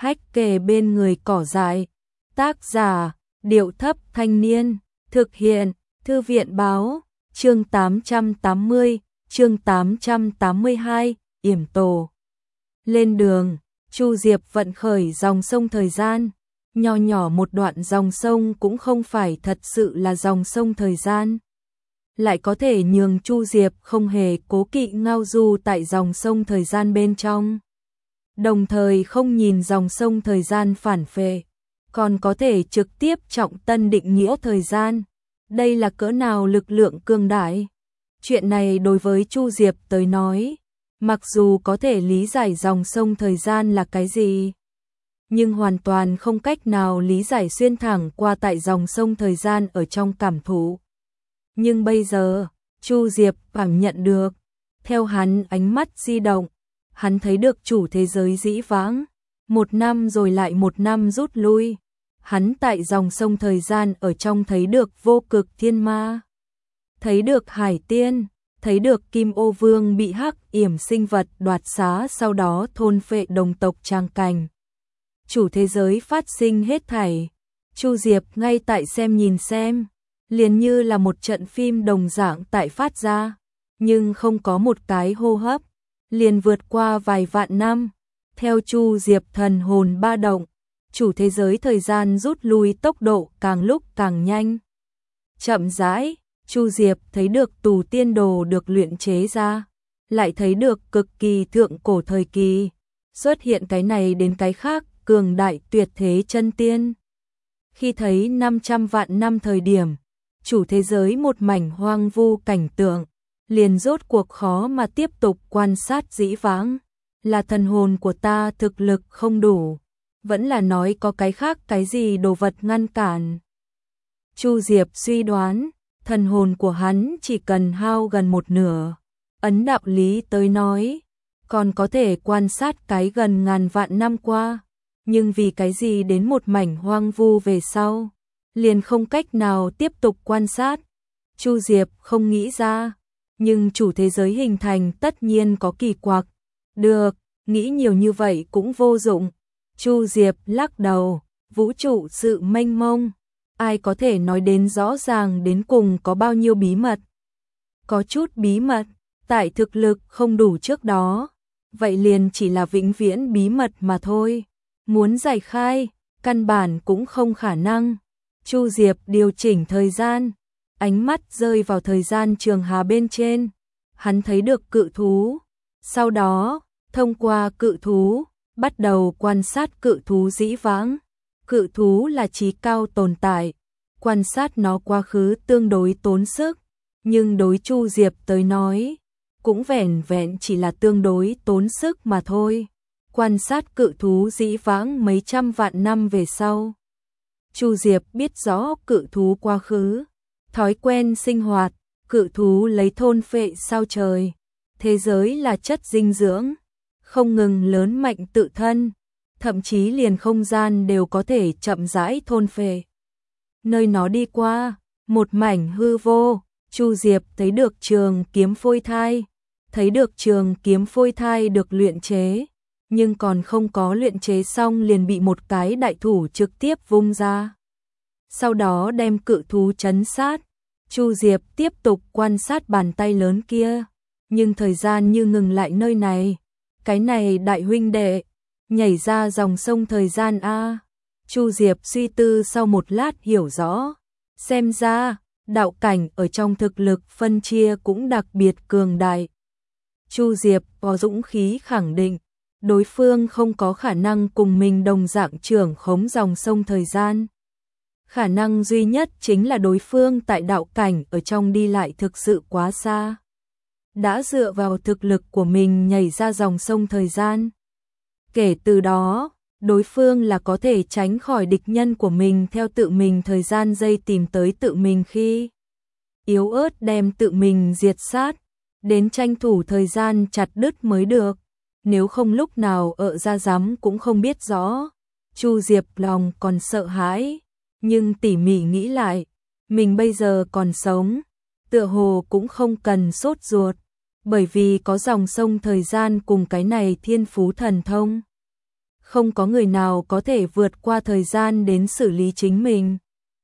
hách kề bên người cỏ dại. Tác giả, Điệu Thấp Thanh Niên. Thực hiện, Thư viện Báo. Chương 880, chương 882, yểm tổ. Lên đường, Chu Diệp vận khởi dòng sông thời gian. Nho nhỏ một đoạn dòng sông cũng không phải thật sự là dòng sông thời gian. Lại có thể nhường Chu Diệp không hề cố kỵ ngao du tại dòng sông thời gian bên trong. Đồng thời không nhìn dòng sông thời gian phản phệ, còn có thể trực tiếp trọng tân định nghĩa thời gian. Đây là cỡ nào lực lượng cường đại. Chuyện này đối với Chu Diệp tới nói, mặc dù có thể lý giải dòng sông thời gian là cái gì, nhưng hoàn toàn không cách nào lý giải xuyên thẳng qua tại dòng sông thời gian ở trong cảm thụ. Nhưng bây giờ, Chu Diệp cảm nhận được, theo hắn ánh mắt di động, hắn thấy được chủ thế giới dĩ vãng, một năm rồi lại một năm rút lui. Hắn tại dòng sông thời gian ở trong thấy được vô cực thiên ma, thấy được hải tiên, thấy được Kim Ô Vương bị hắc yểm sinh vật đoạt xá sau đó thôn phệ đồng tộc trang cảnh. Chủ thế giới phát sinh hết thảy, Chu Diệp ngay tại xem nhìn xem, liền như là một trận phim đồng dạng tại phát ra, nhưng không có một cái hô hấp, liền vượt qua vài vạn năm. Theo Chu Diệp thần hồn ba động, chủ thế giới thời gian rút lui tốc độ càng lúc càng nhanh. Chậm rãi, Chu Diệp thấy được tù tiên đồ được luyện chế ra, lại thấy được cực kỳ thượng cổ thời kỳ, xuất hiện cái này đến cái khác, cường đại tuyệt thế chân tiên. Khi thấy 500 vạn năm thời điểm, chủ thế giới một mảnh hoang vu cảnh tượng, liền rốt cuộc khó mà tiếp tục quan sát dĩ vãng. Là thần hồn của ta thực lực không đủ, vẫn là nói có cái khác cái gì đồ vật ngăn cản. Chu Diệp suy đoán, thần hồn của hắn chỉ cần hao gần một nửa. Ấn đạo lý tới nói, còn có thể quan sát cái gần ngàn vạn năm qua, nhưng vì cái gì đến một mảnh hoang vu về sau, liền không cách nào tiếp tục quan sát. Chu Diệp không nghĩ ra, nhưng chủ thế giới hình thành tất nhiên có kỳ quặc. Được, nghĩ nhiều như vậy cũng vô dụng. Chu Diệp lắc đầu, vũ trụ sự mênh mông, ai có thể nói đến rõ ràng đến cùng có bao nhiêu bí mật. Có chút bí mật, tại thực lực không đủ trước đó, vậy liền chỉ là vĩnh viễn bí mật mà thôi. Muốn giải khai, căn bản cũng không khả năng. Chu Diệp điều chỉnh thời gian, ánh mắt rơi vào thời gian trường hà bên trên. Hắn thấy được cự thú, sau đó, thông qua cự thú, bắt đầu quan sát cự thú dĩ vãng. Cự thú là trí cao tồn tại, quan sát nó quá khứ tương đối tốn sức, nhưng đối Chu Diệp tới nói, cũng vẻn vẹn chỉ là tương đối tốn sức mà thôi. Quan sát cự thú dĩ vãng mấy trăm vạn năm về sau, Chu Diệp biết rõ cự thú quá khứ, thói quen sinh hoạt, cự thú lấy thôn phệ sao trời, thế giới là chất dinh dưỡng, không ngừng lớn mạnh tự thân, thậm chí liền không gian đều có thể chậm rãi thôn phệ. Nơi nó đi qua, một mảnh hư vô, Chu Diệp thấy được trường kiếm phôi thai, thấy được trường kiếm phôi thai được luyện chế, nhưng còn không có luyện chế xong liền bị một cái đại thủ trực tiếp vung ra. Sau đó đem cự thú trấn sát. Chu Diệp tiếp tục quan sát bàn tay lớn kia, nhưng thời gian như ngừng lại nơi này. Cái này đại huynh đệ, nhảy ra dòng sông thời gian a. Chu Diệp suy tư sau một lát hiểu rõ, xem ra, đạo cảnh ở trong thực lực phân chia cũng đặc biệt cường đại. Chu Diệp có dũng khí khẳng định, đối phương không có khả năng cùng mình đồng dạng trưởng khống dòng sông thời gian. Khả năng duy nhất chính là đối phương tại đạo cảnh ở trong đi lại thực sự quá xa. Đã dựa vào thực lực của mình nhảy ra dòng sông thời gian. Kể từ đó, đối phương là có thể tránh khỏi địch nhân của mình theo tự mình thời gian dây tìm tới tự mình khi yếu ớt đem tự mình diệt sát, đến tranh thủ thời gian chặt đứt mới được. Nếu không lúc nào ợ ra dám cũng không biết rõ. Chu Diệp lòng còn sợ hãi, nhưng tỉ mỉ nghĩ lại, mình bây giờ còn sống, tựa hồ cũng không cần sốt ruột, bởi vì có dòng sông thời gian cùng cái này thiên phú thần thông. không có người nào có thể vượt qua thời gian đến xử lý chính mình.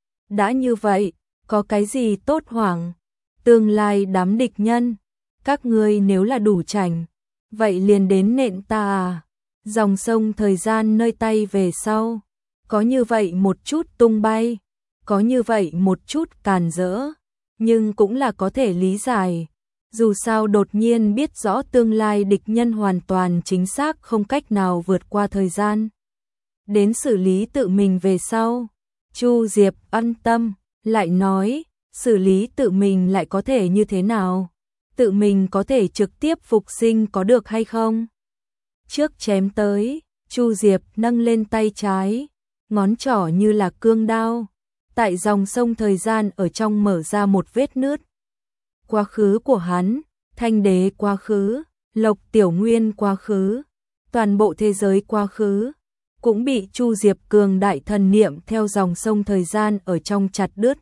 Đã như vậy, có cái gì tốt hoảng? Tương lai đám địch nhân, các ngươi nếu là đủ chảnh, vậy liền đến nện ta à? Dòng sông thời gian nơi tay về sau, có như vậy một chút tung bay, có như vậy một chút càn rỡ, nhưng cũng là có thể lý giải. Dù sao đột nhiên biết rõ tương lai địch nhân hoàn toàn chính xác không cách nào vượt qua thời gian. Đến xử lý tự mình về sau, Chu Diệp an tâm, lại nói, xử lý tự mình lại có thể như thế nào? Tự mình có thể trực tiếp phục sinh có được hay không? Trước chém tới, Chu Diệp nâng lên tay trái, ngón trỏ như là cương đao, tại dòng sông thời gian ở trong mở ra một vết nứt. Quá khứ của hắn, Thanh Đế quá khứ, Lộc Tiểu Nguyên quá khứ, toàn bộ thế giới quá khứ, cũng bị Chu Diệp cường đại thần niệm theo dòng sông thời gian ở trong chặt đứt.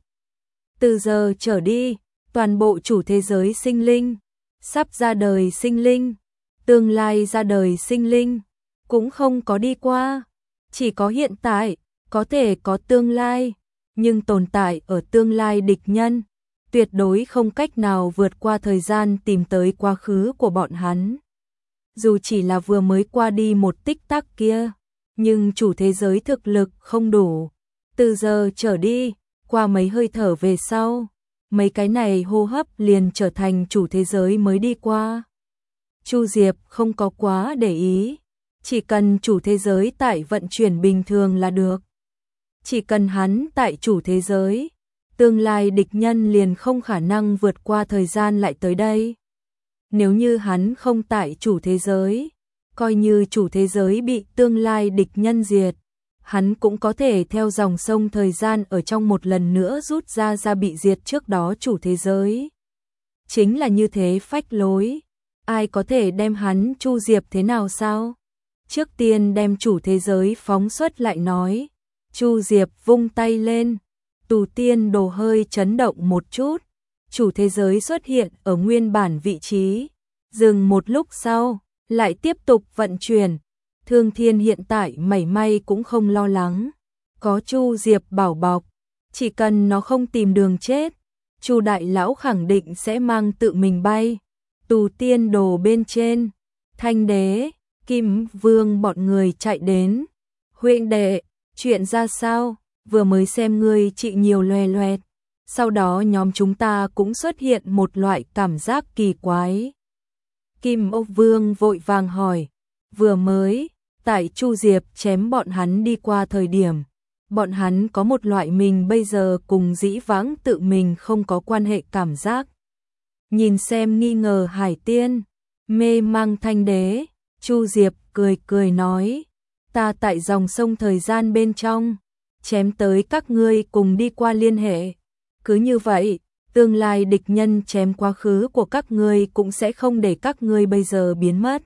Từ giờ trở đi, toàn bộ chủ thế giới sinh linh, sắp ra đời sinh linh, tương lai ra đời sinh linh, cũng không có đi qua, chỉ có hiện tại, có thể có tương lai, nhưng tồn tại ở tương lai địch nhân, tuyệt đối không cách nào vượt qua thời gian tìm tới quá khứ của bọn hắn. Dù chỉ là vừa mới qua đi một tích tắc kia, nhưng chủ thế giới thực lực không đủ. Từ giờ trở đi, qua mấy hơi thở về sau, mấy cái này hô hấp liền trở thành chủ thế giới mới đi qua. Chu Diệp không có quá để ý, chỉ cần chủ thế giới tại vận chuyển bình thường là được. Chỉ cần hắn tại chủ thế giới, tương lai địch nhân liền không khả năng vượt qua thời gian lại tới đây. Nếu như hắn không tại chủ thế giới, coi như chủ thế giới bị tương lai địch nhân diệt, hắn cũng có thể theo dòng sông thời gian ở trong một lần nữa rút ra bị diệt trước đó chủ thế giới. Chính là như thế phách lối, ai có thể đem hắn Chu Diệp thế nào sao? Trước tiên đem chủ thế giới phóng xuất lại nói. Chu Diệp vung tay lên, Tù Tiên Đồ hơi chấn động một chút, chủ thế giới xuất hiện ở nguyên bản vị trí, dừng một lúc sau, lại tiếp tục vận chuyển. Thương Thiên hiện tại mảy may cũng không lo lắng, có Chu Diệp bảo bọc, chỉ cần nó không tìm đường chết, Chu đại lão khẳng định sẽ mang tự mình bay. Tù Tiên Đồ bên trên, Thanh Đế, Kim Vương bọn người chạy đến. Huynh đệ, chuyện ra sao? Vừa mới xem ngươi trị nhiều loè loẹt, sau đó nhóm chúng ta cũng xuất hiện một loại cảm giác kỳ quái. Kim Âu Vương vội vàng hỏi, vừa mới, tại Chu Diệp chém bọn hắn đi qua thời điểm, bọn hắn có một loại mình bây giờ cùng dĩ vãng tự mình không có quan hệ cảm giác. Nhìn xem nghi ngờ Hải Tiên, mê mang Thanh Đế, Chu Diệp cười cười nói, ta tại dòng sông thời gian bên trong, chém tới các ngươi cùng đi qua liên hệ. Cứ như vậy, tương lai địch nhân chém quá khứ của các ngươi cũng sẽ không để các ngươi bây giờ biến mất.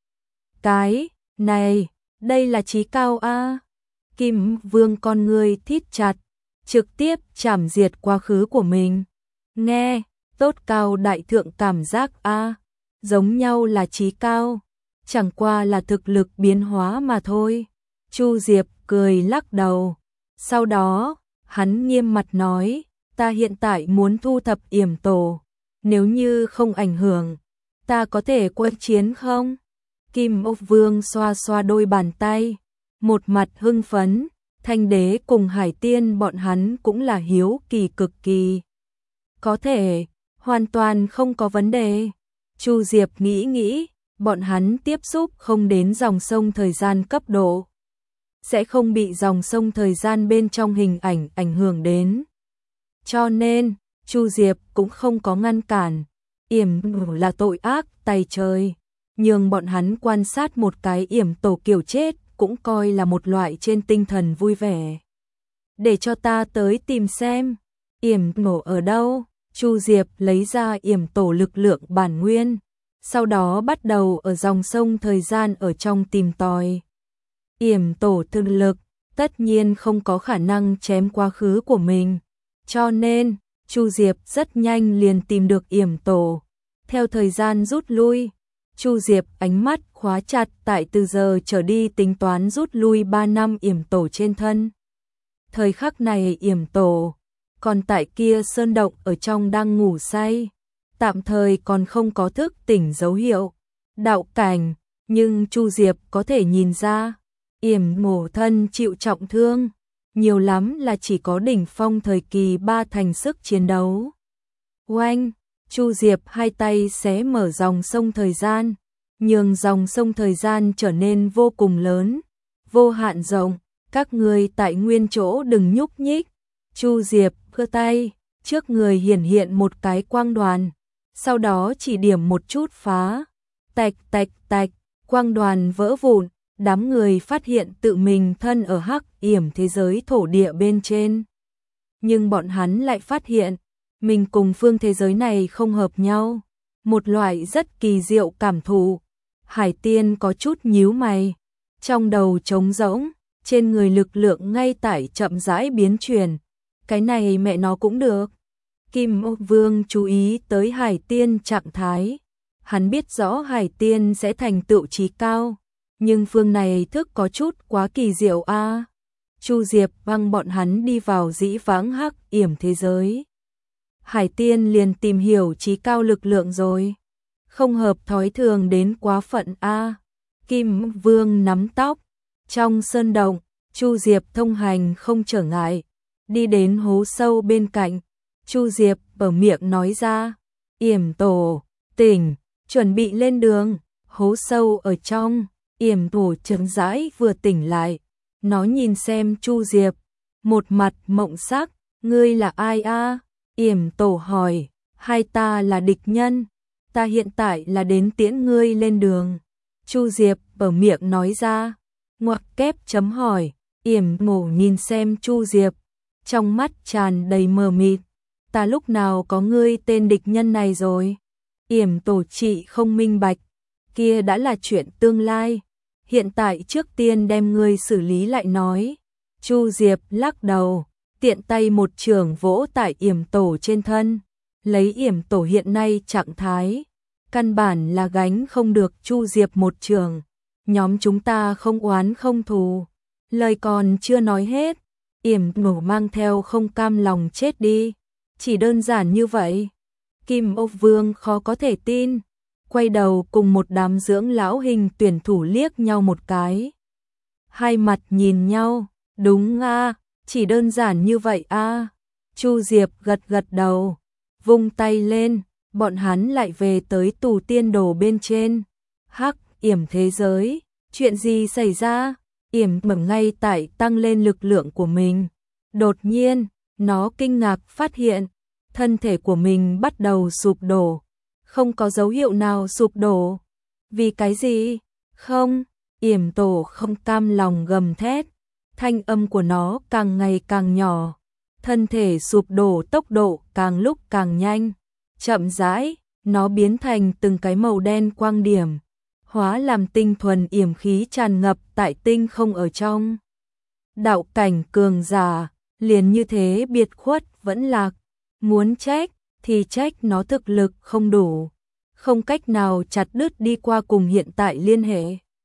Cái này, đây là chí cao a. Kim Vương con ngươi thít chặt, trực tiếp chảm diệt quá khứ của mình. Nghe, tốt cao đại thượng cảm giác a, giống nhau là chí cao, chẳng qua là thực lực biến hóa mà thôi. Chu Diệp cười lắc đầu. Sau đó, hắn nghiêm mặt nói, ta hiện tại muốn thu thập yểm tổ, nếu như không ảnh hưởng, ta có thể quân chiến không? Kim Ốc Vương xoa xoa đôi bàn tay, một mặt hưng phấn, Thanh Đế cùng Hải Tiên bọn hắn cũng là hiếu kỳ cực kỳ. Có thể, hoàn toàn không có vấn đề. Chu Diệp nghĩ nghĩ, bọn hắn tiếp xúc không đến dòng sông thời gian cấp độ, sẽ không bị dòng sông thời gian bên trong hình ảnh ảnh hưởng đến. Cho nên, Chu Diệp cũng không có ngăn cản, yểm là tội ác tày trời, nhưng bọn hắn quan sát một cái yểm tổ kiểu chết cũng coi là một loại trên tinh thần vui vẻ. Để cho ta tới tìm xem, yểm tổ ở đâu? Chu Diệp lấy ra yểm tổ lực lượng bản nguyên, sau đó bắt đầu ở dòng sông thời gian ở trong tìm tòi. Yểm tổ thực lực, tất nhiên không có khả năng chém quá khứ của mình, cho nên, Chu Diệp rất nhanh liền tìm được yểm tổ. Theo thời gian rút lui, Chu Diệp ánh mắt khóa chặt tại từ giờ trở đi tính toán rút lui 3 năm yểm tổ trên thân. Thời khắc này yểm tổ còn tại kia sơn động ở trong đang ngủ say, tạm thời còn không có thức tỉnh dấu hiệu đạo cảnh, nhưng Chu Diệp có thể nhìn ra, yểm mổ thân chịu trọng thương, nhiều lắm là chỉ có đỉnh phong thời kỳ 3 thành sức chiến đấu. Oanh, Chu Diệp hai tay xé mở dòng sông thời gian, nhường dòng sông thời gian trở nên vô cùng lớn, vô hạn rộng, các ngươi tại nguyên chỗ đừng nhúc nhích. Chu Diệp giơ tay, trước người hiển hiện một cái quang đoàn, sau đó chỉ điểm một chút phá, tạch tạch tạch, quang đoàn vỡ vụn, đám người phát hiện tự mình thân ở hắc yểm thế giới thổ địa bên trên. Nhưng bọn hắn lại phát hiện, mình cùng phương thế giới này không hợp nhau, một loại rất kỳ diệu cảm thụ. Hải Tiên có chút nhíu mày, trong đầu trống rỗng, trên người lực lượng ngay tại chậm rãi biến chuyển. Cái này mẹ nó cũng được. Kim Ô Vương chú ý tới Hải Tiên trạng thái. Hắn biết rõ Hải Tiên sẽ thành tựu chí cao, nhưng phương này thức có chút quá kỳ diệu a. Chu Diệp văng bọn hắn đi vào dĩ vãng hắc yểm thế giới. Hải Tiên liền tìm hiểu chí cao lực lượng rồi. Không hợp thói thường đến quá phận a. Kim Vương nắm tóc, trong sơn động, Chu Diệp thông hành không trở ngại, đi đến hố sâu bên cạnh. Chu Diệp mở miệng nói ra, yểm tổ, tỉnh, chuẩn bị lên đường. Hố sâu ở trong, yểm tổ chậm rãi vừa tỉnh lại, nó nhìn xem Chu Diệp, một mặt mộng sắc, ngươi là ai a? Yểm tổ hỏi, hai ta là địch nhân, ta hiện tại là đến tiễn ngươi lên đường. Chu Diệp mở miệng nói ra, ngoặc kép chấm hỏi. Yểm tổ nhìn xem Chu Diệp, trong mắt tràn đầy mờ mịt, ta lúc nào có ngươi tên địch nhân này rồi? Yểm tổ chị không minh bạch, kia đã là chuyện tương lai, hiện tại trước tiên đem ngươi xử lý lại nói. Chu Diệp lắc đầu, tiện tay một chưởng vỗ tại yểm tổ trên thân, lấy yểm tổ hiện nay trạng thái, căn bản là gánh không được Chu Diệp một chưởng. Nhóm chúng ta không oán không thù. Lời còn chưa nói hết, yểm tổ mang theo không cam lòng chết đi. Chỉ đơn giản như vậy. Kim Ô Vương khó có thể tin, quay đầu cùng một đám dưỡng lão hình tuyển thủ liếc nhau một cái. Hai mặt nhìn nhau, đúng a, chỉ đơn giản như vậy a. Chu Diệp gật gật đầu, vung tay lên, bọn hắn lại về tới tù tiên đồ bên trên. Hắc yểm thế giới, chuyện gì xảy ra? Yểm mầm ngay tại tăng lên lực lượng của mình. Đột nhiên, nó kinh ngạc phát hiện, thân thể của mình bắt đầu sụp đổ. Không có dấu hiệu nào sụp đổ. Vì cái gì? Không, yểm tổ không cam lòng gầm thét. Thanh âm của nó càng ngày càng nhỏ. Thân thể sụp đổ tốc độ càng lúc càng nhanh. Chậm rãi, nó biến thành từng cái màu đen quang điểm, hóa làm tinh thuần yểm khí tràn ngập tại tinh không ở trong. Đạo cảnh cường giả, liền như thế biệt khuất vẫn lạc, muốn trách thì trách nó thực lực không đủ, không cách nào chặt đứt đi qua cùng hiện tại liên hệ,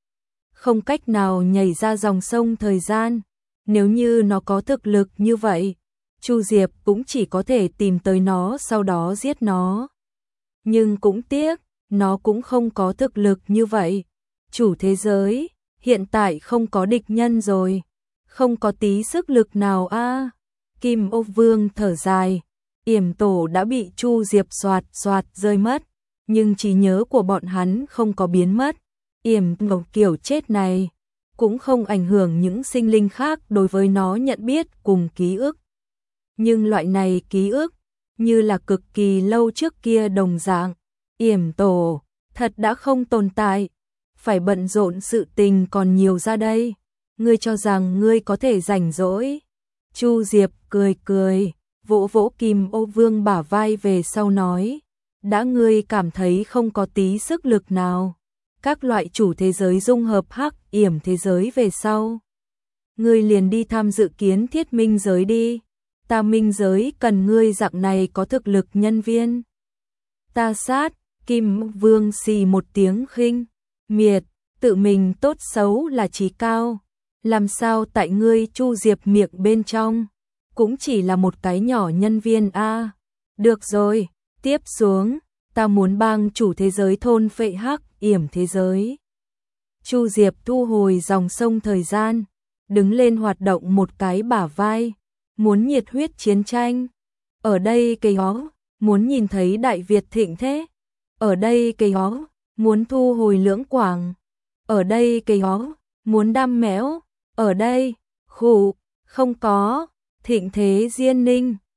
không cách nào nhảy ra dòng sông thời gian. Nếu như nó có thực lực như vậy, Chu Diệp cũng chỉ có thể tìm tới nó sau đó giết nó. Nhưng cũng tiếc, nó cũng không có thực lực như vậy. Chủ thế giới, hiện tại không có địch nhân rồi, không có tí sức lực nào a. Kim Ô Vương thở dài, yểm tổ đã bị Chu Diệp xoạt xoạt rơi mất, nhưng trí nhớ của bọn hắn không có biến mất. Yểm tổ kiểu chết này cũng không ảnh hưởng những sinh linh khác đối với nó nhận biết cùng ký ức. Nhưng loại này ký ức, như là cực kỳ lâu trước kia đồng dạng, yểm tổ thật đã không tồn tại, phải bận rộn sự tình còn nhiều ra đây. Ngươi cho rằng ngươi có thể rảnh rỗi? Chu Diệp cười cười, vỗ vỗ Kim Ô Vương bả vai về sau nói, đã ngươi cảm thấy không có tí sức lực nào, các loại chủ thế giới dung hợp hắc yểm thế giới về sau, ngươi liền đi tham dự kiến thiết minh giới đi. Ta minh giới cần ngươi dạng này có thực lực nhân viên. Ta sát, Kim Vương xì một tiếng khinh miệt, tự mình tốt xấu là trí cao, làm sao tại ngươi Chu Diệp miệng bên trong, cũng chỉ là một cái nhỏ nhân viên a. Được rồi, tiếp xuống, ta muốn bang chủ thế giới thôn phệ hắc yểm thế giới. Chu Diệp thu hồi dòng sông thời gian, đứng lên hoạt động một cái bả vai, muốn nhiệt huyết chiến tranh. Ở đây cây hó, muốn nhìn thấy Đại Việt thịnh thế. Ở đây cây hó, muốn thu hồi Lưỡng Quảng. Ở đây cây hó, muốn đam mẽo. Ở đây, khụ, không có, thịnh thế Diên Ninh.